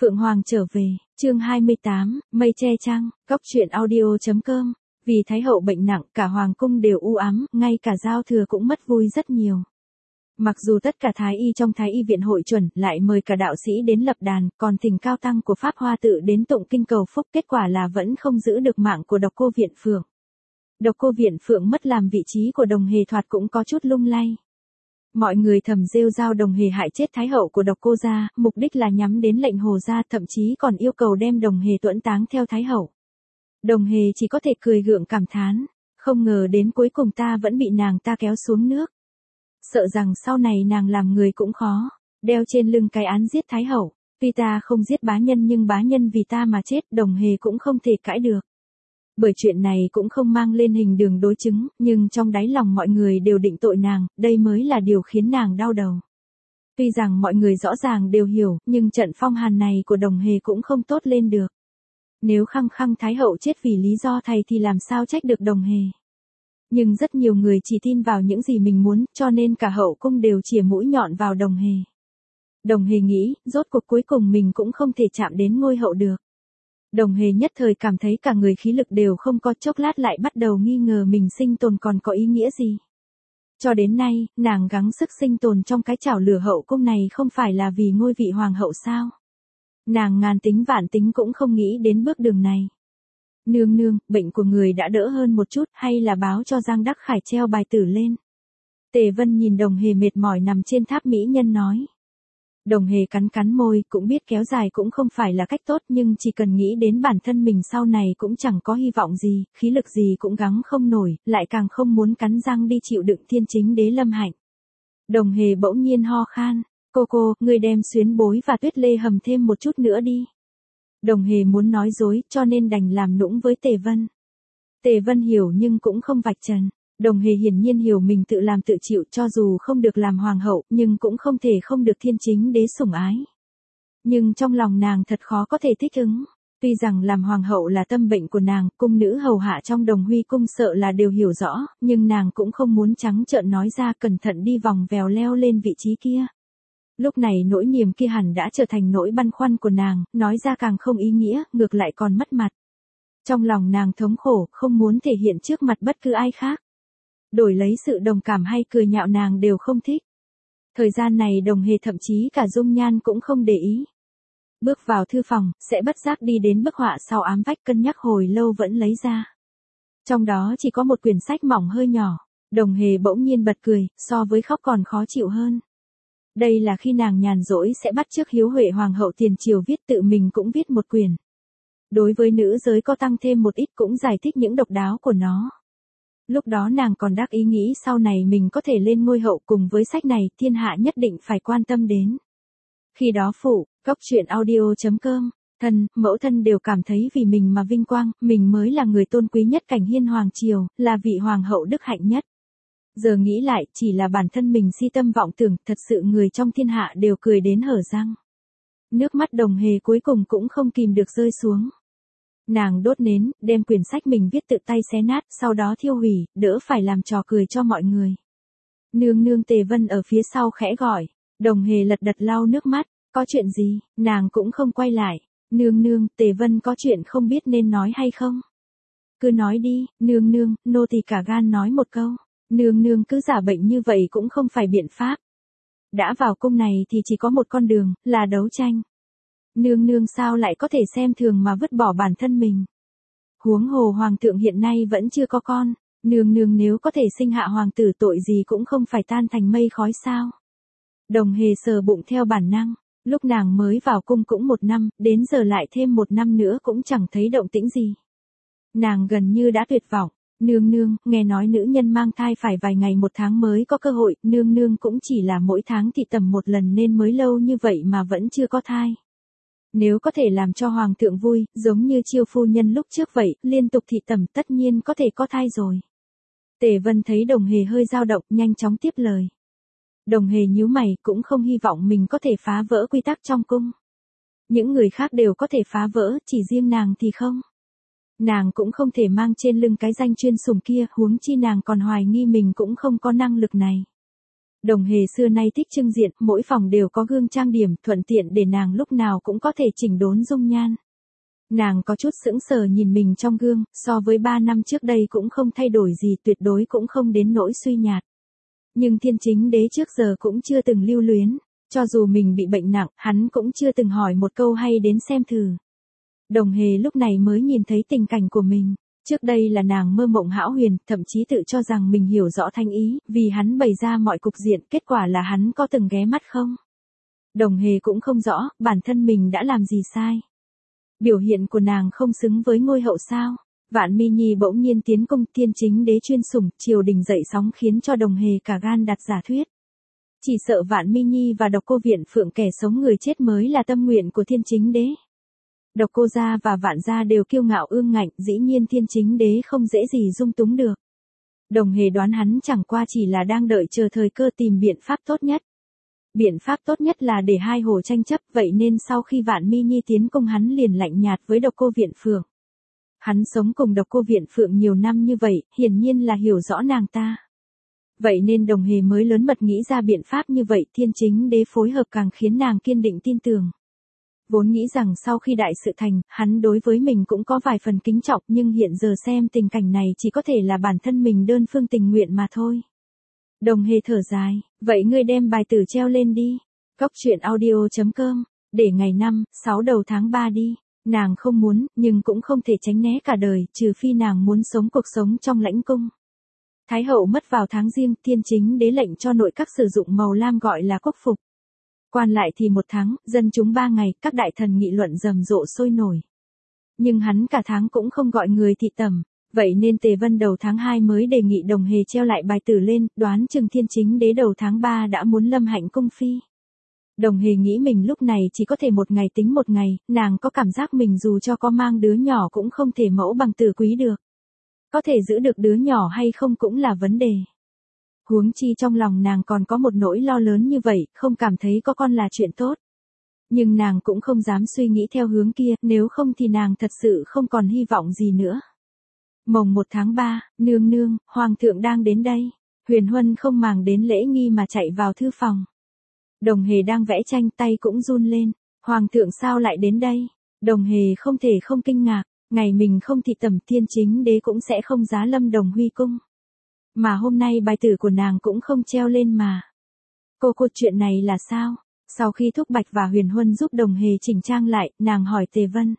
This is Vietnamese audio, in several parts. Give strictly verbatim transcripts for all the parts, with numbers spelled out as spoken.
Phượng Hoàng trở về, chương hai mươi tám, mây che trăng, góc truyện audio.com. Vì Thái hậu bệnh nặng, cả hoàng cung đều u ám, ngay cả giao thừa cũng mất vui rất nhiều. Mặc dù tất cả thái y trong thái y viện hội chuẩn, lại mời cả đạo sĩ đến lập đàn, còn thỉnh cao tăng của Pháp Hoa tự đến tụng kinh cầu phúc, kết quả là vẫn không giữ được mạng của độc cô Viện Phượng. Độc cô Viện Phượng mất làm vị trí của Đồng Hề thoạt cũng có chút lung lay. Mọi người thầm rêu rao Đồng Hề hại chết thái hậu của độc cô gia, mục đích là nhắm đến lệnh hồ gia, thậm chí còn yêu cầu đem Đồng Hề tuẫn táng theo thái hậu. Đồng Hề chỉ có thể cười gượng cảm thán, không ngờ đến cuối cùng ta vẫn bị nàng ta kéo xuống nước. Sợ rằng sau này nàng làm người cũng khó, đeo trên lưng cái án giết thái hậu, tuy ta không giết bá nhân nhưng bá nhân vì ta mà chết, Đồng Hề cũng không thể cãi được. Bởi chuyện này cũng không mang lên hình đường đối chứng, nhưng trong đáy lòng mọi người đều định tội nàng, đây mới là điều khiến nàng đau đầu. Tuy rằng mọi người rõ ràng đều hiểu, nhưng trận phong hàn này của Đồng Hề cũng không tốt lên được. Nếu khăng khăng thái hậu chết vì lý do thầy thì làm sao trách được Đồng Hề. Nhưng rất nhiều người chỉ tin vào những gì mình muốn, cho nên cả hậu cung đều chĩa mũi nhọn vào Đồng Hề. Đồng Hề nghĩ, rốt cuộc cuối cùng mình cũng không thể chạm đến ngôi hậu được. Đồng Hề nhất thời cảm thấy cả người khí lực đều không có, chốc lát lại bắt đầu nghi ngờ mình sinh tồn còn có ý nghĩa gì. Cho đến nay, nàng gắng sức sinh tồn trong cái chảo lửa hậu cung này không phải là vì ngôi vị hoàng hậu sao? Nàng ngàn tính vạn tính cũng không nghĩ đến bước đường này. Nương nương, bệnh của người đã đỡ hơn một chút, hay là báo cho Giang Đắc Khải treo bài tử lên. Tề Vân nhìn Đồng Hề mệt mỏi nằm trên tháp mỹ nhân nói. Đồng Hề cắn cắn môi, cũng biết kéo dài cũng không phải là cách tốt, nhưng chỉ cần nghĩ đến bản thân mình sau này cũng chẳng có hy vọng gì, khí lực gì cũng gắng không nổi, lại càng không muốn cắn răng đi chịu đựng thiên chính đế lâm hạnh. Đồng Hề bỗng nhiên ho khan, cô cô, ngươi đem xuyến bối và tuyết lê hầm thêm một chút nữa đi. Đồng Hề muốn nói dối, cho nên đành làm nũng với Tề Vân. Tề Vân hiểu nhưng cũng không vạch trần. Đồng Hề hiển nhiên hiểu mình tự làm tự chịu, cho dù không được làm hoàng hậu, nhưng cũng không thể không được thiên chính đế sủng ái. Nhưng trong lòng nàng thật khó có thể thích ứng. Tuy rằng làm hoàng hậu là tâm bệnh của nàng, cung nữ hầu hạ trong Đồng Huy cung sợ là đều hiểu rõ, nhưng nàng cũng không muốn trắng trợn nói ra, cẩn thận đi vòng vèo leo lên vị trí kia. Lúc này nỗi niềm kia hẳn đã trở thành nỗi băn khoăn của nàng, nói ra càng không ý nghĩa, ngược lại còn mất mặt. Trong lòng nàng thống khổ, không muốn thể hiện trước mặt bất cứ ai khác. Đổi lấy sự đồng cảm hay cười nhạo nàng đều không thích. Thời gian này Đồng Hề thậm chí cả dung nhan cũng không để ý. Bước vào thư phòng, sẽ bất giác đi đến bức họa sau ám vách, cân nhắc hồi lâu vẫn lấy ra. Trong đó chỉ có một quyển sách mỏng hơi nhỏ. Đồng Hề bỗng nhiên bật cười, so với khóc còn khó chịu hơn. Đây là khi nàng nhàn rỗi sẽ bắt chước Hiếu Huệ Hoàng hậu tiền triều viết, tự mình cũng viết một quyển. Đối với nữ giới có tăng thêm một ít, cũng giải thích những độc đáo của nó. Lúc đó nàng còn đắc ý nghĩ sau này mình có thể lên ngôi hậu, cùng với sách này thiên hạ nhất định phải quan tâm đến. Khi đó phụ, góc truyện audio.com, thân, mẫu thân đều cảm thấy vì mình mà vinh quang, mình mới là người tôn quý nhất cảnh hiên hoàng triều, là vị hoàng hậu đức hạnh nhất. Giờ nghĩ lại, chỉ là bản thân mình si tâm vọng tưởng, thật sự người trong thiên hạ đều cười đến hở răng. Nước mắt Đồng Hề cuối cùng cũng không kìm được rơi xuống. Nàng đốt nến, đem quyển sách mình viết tự tay xé nát, sau đó thiêu hủy, đỡ phải làm trò cười cho mọi người. Nương nương, Tề Vân ở phía sau khẽ gọi. Đồng Hề lật đật lau nước mắt, có chuyện gì, nàng cũng không quay lại. Nương nương, Tề Vân có chuyện không biết nên nói hay không? Cứ nói đi, nương nương, nô tỳ cả gan nói một câu. Nương nương cứ giả bệnh như vậy cũng không phải biện pháp. Đã vào cung này thì chỉ có một con đường, là đấu tranh. Nương nương sao lại có thể xem thường mà vứt bỏ bản thân mình. Huống hồ hoàng thượng hiện nay vẫn chưa có con. Nương nương nếu có thể sinh hạ hoàng tử, tội gì cũng không phải tan thành mây khói sao. Đồng Hề sờ bụng theo bản năng. Lúc nàng mới vào cung cũng một năm, đến giờ lại thêm một năm nữa cũng chẳng thấy động tĩnh gì. Nàng gần như đã tuyệt vọng. Nương nương, nghe nói nữ nhân mang thai phải vài ngày một tháng mới có cơ hội, nương nương cũng chỉ là mỗi tháng thì tầm một lần nên mới lâu như vậy mà vẫn chưa có thai. Nếu có thể làm cho hoàng thượng vui, giống như Chiêu phu nhân lúc trước vậy, liên tục thị tầm tất nhiên có thể có thai rồi. Tề Vân thấy Đồng Hề hơi dao động, nhanh chóng tiếp lời. Đồng Hề nhíu mày, cũng không hy vọng mình có thể phá vỡ quy tắc trong cung. Những người khác đều có thể phá vỡ, chỉ riêng nàng thì không. Nàng cũng không thể mang trên lưng cái danh chuyên sủng kia, huống chi nàng còn hoài nghi mình cũng không có năng lực này. Đồng Hề xưa nay thích trưng diện, mỗi phòng đều có gương trang điểm, thuận tiện để nàng lúc nào cũng có thể chỉnh đốn dung nhan. Nàng có chút sững sờ nhìn mình trong gương, so với ba năm trước đây cũng không thay đổi gì, tuyệt đối cũng không đến nỗi suy nhạt. Nhưng Thiên Chính Đế trước giờ cũng chưa từng lưu luyến, cho dù mình bị bệnh nặng, hắn cũng chưa từng hỏi một câu hay đến xem thử. Đồng Hề lúc này mới nhìn thấy tình cảnh của mình. Trước đây là nàng mơ mộng hão huyền, thậm chí tự cho rằng mình hiểu rõ thanh ý, vì hắn bày ra mọi cục diện, kết quả là hắn có từng ghé mắt không? Đồng Hề cũng không rõ, bản thân mình đã làm gì sai. Biểu hiện của nàng không xứng với ngôi hậu sao? Vạn Mi Nhi bỗng nhiên tiến cung, Thiên Chính Đế chuyên sủng, triều đình dậy sóng khiến cho Đồng Hề cả gan đặt giả thuyết. Chỉ sợ Vạn Mi Nhi và Độc Cô Viện Phượng kẻ sống người chết mới là tâm nguyện của Thiên Chính Đế. Độc Cô gia và Vạn gia đều kiêu ngạo ương ngạnh, dĩ nhiên Thiên Chính Đế không dễ gì dung túng được. Đồng Hề đoán hắn chẳng qua chỉ là đang đợi chờ thời cơ tìm biện pháp tốt nhất. Biện pháp tốt nhất là để hai hồ tranh chấp, vậy nên sau khi Vạn Mi Nhi tiến cung hắn liền lạnh nhạt với Độc Cô Viện Phượng. Hắn sống cùng Độc Cô Viện Phượng nhiều năm như vậy, hiển nhiên là hiểu rõ nàng ta. Vậy nên Đồng Hề mới lớn mật nghĩ ra biện pháp như vậy, Thiên Chính Đế phối hợp càng khiến nàng kiên định tin tưởng. Vốn nghĩ rằng sau khi đại sự thành, hắn đối với mình cũng có vài phần kính trọng, nhưng hiện giờ xem tình cảnh này chỉ có thể là bản thân mình đơn phương tình nguyện mà thôi. Đồng Hề thở dài, vậy ngươi đem bài tử treo lên đi. Cóc truyện audio chấm com, để ngày năm, sáu đầu tháng ba đi. Nàng không muốn, nhưng cũng không thể tránh né cả đời, trừ phi nàng muốn sống cuộc sống trong lãnh cung. Thái hậu mất vào tháng Giêng, Thiên Chính Đế lệnh cho nội các sử dụng màu lam gọi là quốc phục. Quan lại thì một tháng, dân chúng ba ngày, các đại thần nghị luận rầm rộ sôi nổi. Nhưng hắn cả tháng cũng không gọi người thị tẩm, vậy nên Tề Vân đầu tháng hai mới đề nghị Đồng Hề treo lại bài tử lên, đoán chừng Thiên Chính Đế đầu tháng ba đã muốn lâm hạnh cung phi. Đồng Hề nghĩ mình lúc này chỉ có thể một ngày tính một ngày, nàng có cảm giác mình dù cho có mang đứa nhỏ cũng không thể mẫu bằng tử quý được. Có thể giữ được đứa nhỏ hay không cũng là vấn đề. Huống chi trong lòng nàng còn có một nỗi lo lớn như vậy, không cảm thấy có con là chuyện tốt. Nhưng nàng cũng không dám suy nghĩ theo hướng kia, nếu không thì nàng thật sự không còn hy vọng gì nữa. Mồng một tháng ba, nương nương, hoàng thượng đang đến đây. Huyền Huân không màng đến lễ nghi mà chạy vào thư phòng. Đồng Hề đang vẽ tranh, tay cũng run lên. Hoàng thượng sao lại đến đây? Đồng Hề không thể không kinh ngạc, ngày mình không thị tẩm Thiên Chính Đế cũng sẽ không giá lâm Đồng Huy cung. Mà hôm nay bài tử của nàng cũng không treo lên mà. Cô cô chuyện này là sao? Sau khi Thúc Bạch và Huyền Huân giúp Đồng Hề chỉnh trang lại, nàng hỏi Tề Vân.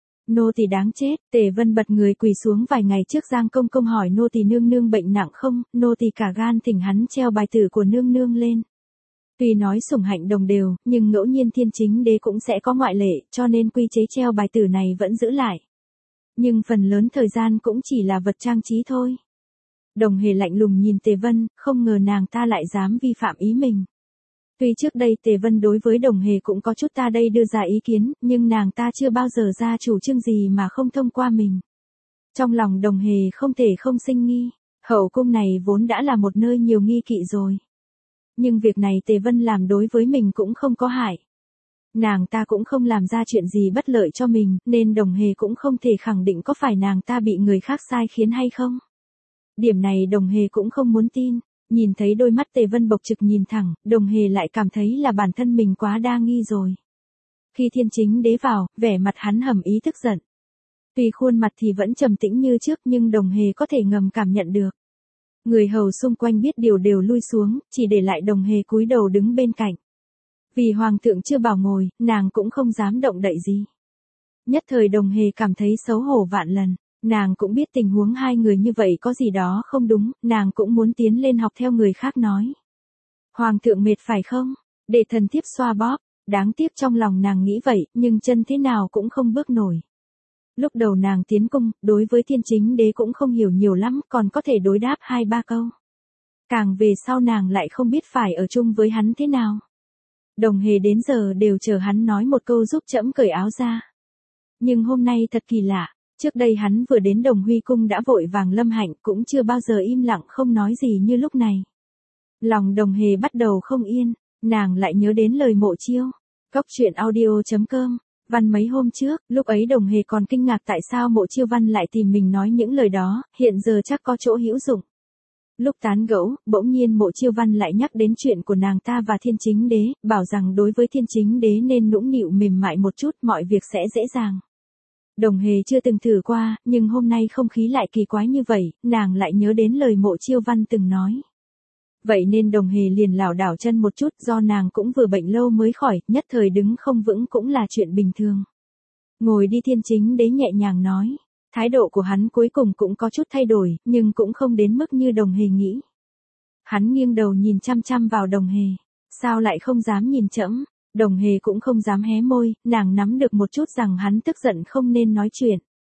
Nô tỳ đáng chết, Tề Vân bật người quỳ xuống vài ngày trước Giang Công Công hỏi nô tỳ nương nương bệnh nặng không, nô tỳ cả gan thỉnh hắn treo bài tử của nương nương lên. Tuy nói sủng hạnh đồng đều, nhưng ngẫu nhiên Thiên Chính Đế cũng sẽ có ngoại lệ, cho nên quy chế treo bài tử này vẫn giữ lại. Nhưng phần lớn thời gian cũng chỉ là vật trang trí thôi. Đồng Hề lạnh lùng nhìn Tề Vân, không ngờ nàng ta lại dám vi phạm ý mình. Tuy trước đây Tề Vân đối với Đồng Hề cũng có chút ta đây đưa ra ý kiến, nhưng nàng ta chưa bao giờ ra chủ trương gì mà không thông qua mình. Trong lòng Đồng Hề không thể không sinh nghi, hậu cung này vốn đã là một nơi nhiều nghi kỵ rồi. Nhưng việc này Tề Vân làm đối với mình cũng không có hại. Nàng ta cũng không làm ra chuyện gì bất lợi cho mình, nên Đồng Hề cũng không thể khẳng định có phải nàng ta bị người khác sai khiến hay không. Điểm này Đồng Hề cũng không muốn tin, nhìn thấy đôi mắt Tề Vân bộc trực nhìn thẳng, Đồng Hề lại cảm thấy là bản thân mình quá đa nghi rồi. Khi Thiên Chính Đế vào, vẻ mặt hắn hầm ý tức giận. Tuy khuôn mặt thì vẫn trầm tĩnh như trước nhưng Đồng Hề có thể ngầm cảm nhận được. Người hầu xung quanh biết điều đều lui xuống, chỉ để lại Đồng Hề cúi đầu đứng bên cạnh. Vì hoàng thượng chưa bảo ngồi, nàng cũng không dám động đậy gì. Nhất thời Đồng Hề cảm thấy xấu hổ vạn lần. Nàng cũng biết tình huống hai người như vậy có gì đó không đúng, nàng cũng muốn tiến lên học theo người khác nói. Hoàng thượng mệt phải không? Để thần thiếp xoa bóp, đáng tiếc trong lòng nàng nghĩ vậy, nhưng chân thế nào cũng không bước nổi. Lúc đầu nàng tiến cung, đối với Thiên Chính Đế cũng không hiểu nhiều lắm, còn có thể đối đáp hai ba câu. Càng về sau nàng lại không biết phải ở chung với hắn thế nào. Đồng Hề đến giờ đều chờ hắn nói một câu giúp trẫm cởi áo ra. Nhưng hôm nay thật kỳ lạ. Trước đây hắn vừa đến Đồng Huy cung đã vội vàng lâm hạnh, cũng chưa bao giờ im lặng không nói gì như lúc này. Lòng Đồng Hề bắt đầu không yên, nàng lại nhớ đến lời Mộ Chiêu. Cóc truyện audio chấm com, văn mấy hôm trước, lúc ấy Đồng Hề còn kinh ngạc tại sao Mộ Chiêu văn lại tìm mình nói những lời đó, hiện giờ chắc có chỗ hữu dụng. Lúc tán gẫu, bỗng nhiên Mộ Chiêu Văn lại nhắc đến chuyện của nàng ta và Thiên Chính Đế, bảo rằng đối với Thiên Chính Đế nên nũng nịu mềm mại một chút, mọi việc sẽ dễ dàng. Đồng Hề chưa từng thử qua, nhưng hôm nay không khí lại kỳ quái như vậy, nàng lại nhớ đến lời Mộ Chiêu Văn từng nói. Vậy nên Đồng Hề liền lảo đảo chân một chút, do nàng cũng vừa bệnh lâu mới khỏi, nhất thời đứng không vững cũng là chuyện bình thường. Ngồi đi. Thiên Chính Đế nhẹ nhàng nói. Thái độ của hắn cuối cùng cũng có chút thay đổi, nhưng cũng không đến mức như Đồng Hề nghĩ. Hắn nghiêng đầu nhìn chăm chăm vào Đồng Hề. Sao lại không dám nhìn trẫm? Đồng Hề cũng không dám hé môi, nàng nắm được một chút rằng hắn tức giận không nên nói chuyện.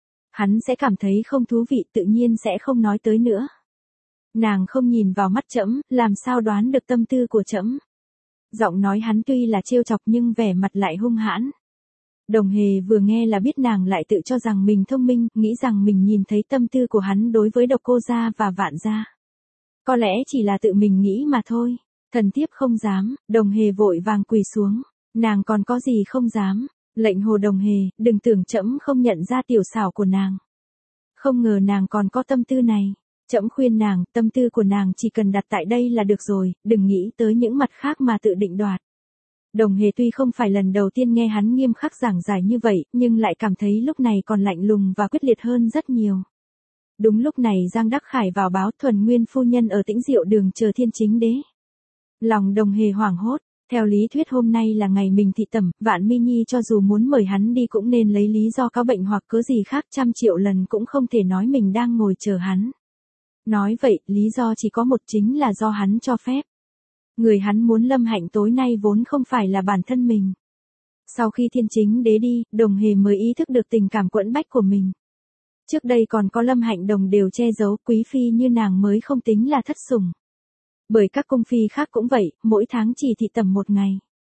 Hắn sẽ cảm thấy không thú vị, tự nhiên sẽ không nói tới nữa. Nàng không nhìn vào mắt trẫm, làm sao đoán được tâm tư của trẫm? Giọng nói hắn tuy là trêu chọc nhưng vẻ mặt lại hung hãn. Đồng Hề vừa nghe là biết nàng lại tự cho rằng mình thông minh, nghĩ rằng mình nhìn thấy tâm tư của hắn đối với Độc Cô gia và Vạn gia. Có lẽ chỉ là tự mình nghĩ mà thôi. Thần thiếp không dám. Đồng Hề vội vàng quỳ xuống. Nàng còn có gì không dám? Lệnh hồ Đồng Hề, đừng tưởng trẫm không nhận ra tiểu xảo của nàng. Không ngờ nàng còn có tâm tư này. Trẫm khuyên nàng, tâm tư của nàng chỉ cần đặt tại đây là được rồi, đừng nghĩ tới những mặt khác mà tự định đoạt. Đồng Hề tuy không phải lần đầu tiên nghe hắn nghiêm khắc giảng giải như vậy, nhưng lại cảm thấy lúc này còn lạnh lùng và quyết liệt hơn rất nhiều. Đúng lúc này Giang Đắc Khải vào báo Thuần Nguyên phu nhân ở Tĩnh Diệu Đường chờ Thiên Chính Đế. Lòng Đồng Hề hoảng hốt, theo lý thuyết hôm nay là ngày mình thị tẩm, Vạn Mi Nhi cho dù muốn mời hắn đi cũng nên lấy lý do có bệnh hoặc cớ gì khác, trăm triệu lần cũng không thể nói mình đang ngồi chờ hắn. Nói vậy, lý do chỉ có một, chính là do hắn cho phép. Người hắn muốn Lâm Hạnh tối nay vốn không phải là bản thân mình. Sau khi Thiên Chính Đế đi, Đồng Hề mới ý thức được tình cảm quẫn bách của mình. Trước đây còn có Lâm Hạnh Đồng đều che giấu, quý phi như nàng mới không tính là thất sủng. Bởi các cung phi khác cũng vậy, mỗi tháng chỉ thị tẩm một ngày.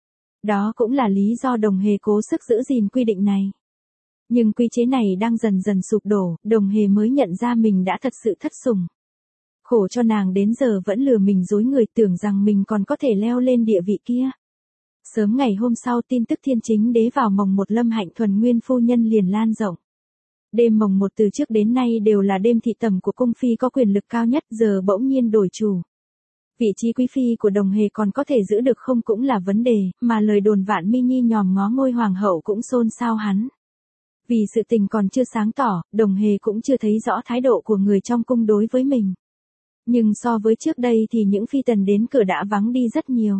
Đó cũng là lý do Đồng Hề cố sức giữ gìn quy định này. Nhưng quy chế này đang dần dần sụp đổ, Đồng Hề mới nhận ra mình đã thật sự thất sủng. Khổ cho nàng đến giờ vẫn lừa mình dối người, tưởng rằng mình còn có thể leo lên địa vị kia. Sớm ngày hôm sau, tin tức Thiên Chính Đế vào mồng một Lâm Hạnh Thuần Nguyên phu nhân liền lan rộng. Đêm mồng một từ trước đến nay đều là đêm thị tẩm của cung phi có quyền lực cao nhất, giờ bỗng nhiên đổi chủ. Vị trí quý phi của Đồng Hề còn có thể giữ được không cũng là vấn đề, mà lời đồn Vạn Mi Nhi nhòm ngó ngôi hoàng hậu cũng xôn xao hắn. Vì sự tình còn chưa sáng tỏ, Đồng Hề cũng chưa thấy rõ thái độ của người trong cung đối với mình. Nhưng so với trước đây thì những phi tần đến cửa đã vắng đi rất nhiều.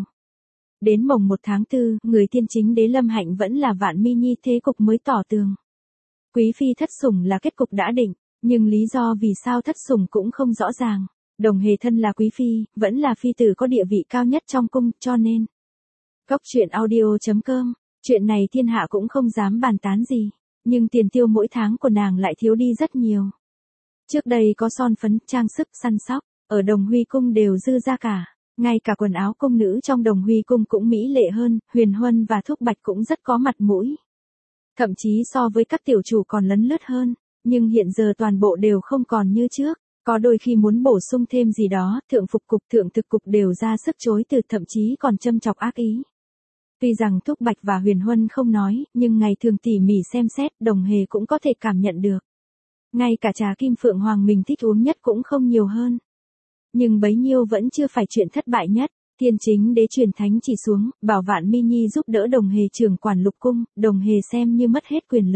Đến mồng một tháng tư, người Thiên Chính Đế Lâm Hạnh vẫn là Vạn Mi Nhi, thế cục mới tỏ tường. Quý phi thất sủng là kết cục đã định, nhưng lý do vì sao thất sủng cũng không rõ ràng. Đồng Hề thân là quý phi, vẫn là phi tử có địa vị cao nhất trong cung, cho nên. Cốc truyện audio chấm com, chuyện này thiên hạ cũng không dám bàn tán gì, nhưng tiền tiêu mỗi tháng của nàng lại thiếu đi rất nhiều. Trước đây có son phấn, trang sức, săn sóc, ở Đồng Huy cung đều dư ra cả, ngay cả quần áo cung nữ trong Đồng Huy cung cũng mỹ lệ hơn, Huyền Huân và Thúc Bạch cũng rất có mặt mũi. Thậm chí so với các tiểu chủ còn lấn lướt hơn, nhưng hiện giờ toàn bộ đều không còn như trước. Có đôi khi muốn bổ sung thêm gì đó, thượng phục cục, thượng thực cục đều ra sức chối từ, thậm chí còn châm chọc ác ý. Tuy rằng Thúc Bạch và Huyền Huân không nói, nhưng ngày thường tỉ mỉ xem xét, Đồng Hề cũng có thể cảm nhận được. Ngay cả trà kim phượng hoàng mình thích uống nhất cũng không nhiều hơn. Nhưng bấy nhiêu vẫn chưa phải chuyện thất bại nhất. Thiên Chính Đế truyền thánh chỉ xuống, bảo Vạn Mi Nhi giúp đỡ Đồng Hề trưởng quản lục cung, Đồng Hề xem như mất hết quyền lực.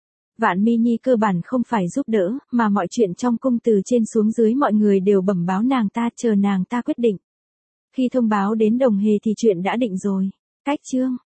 Vạn Mi Nhi cơ bản không phải giúp đỡ, mà mọi chuyện trong cung từ trên xuống dưới mọi người đều bẩm báo nàng ta, chờ nàng ta quyết định. Khi thông báo đến Đồng Hề thì chuyện đã định rồi. Cách chương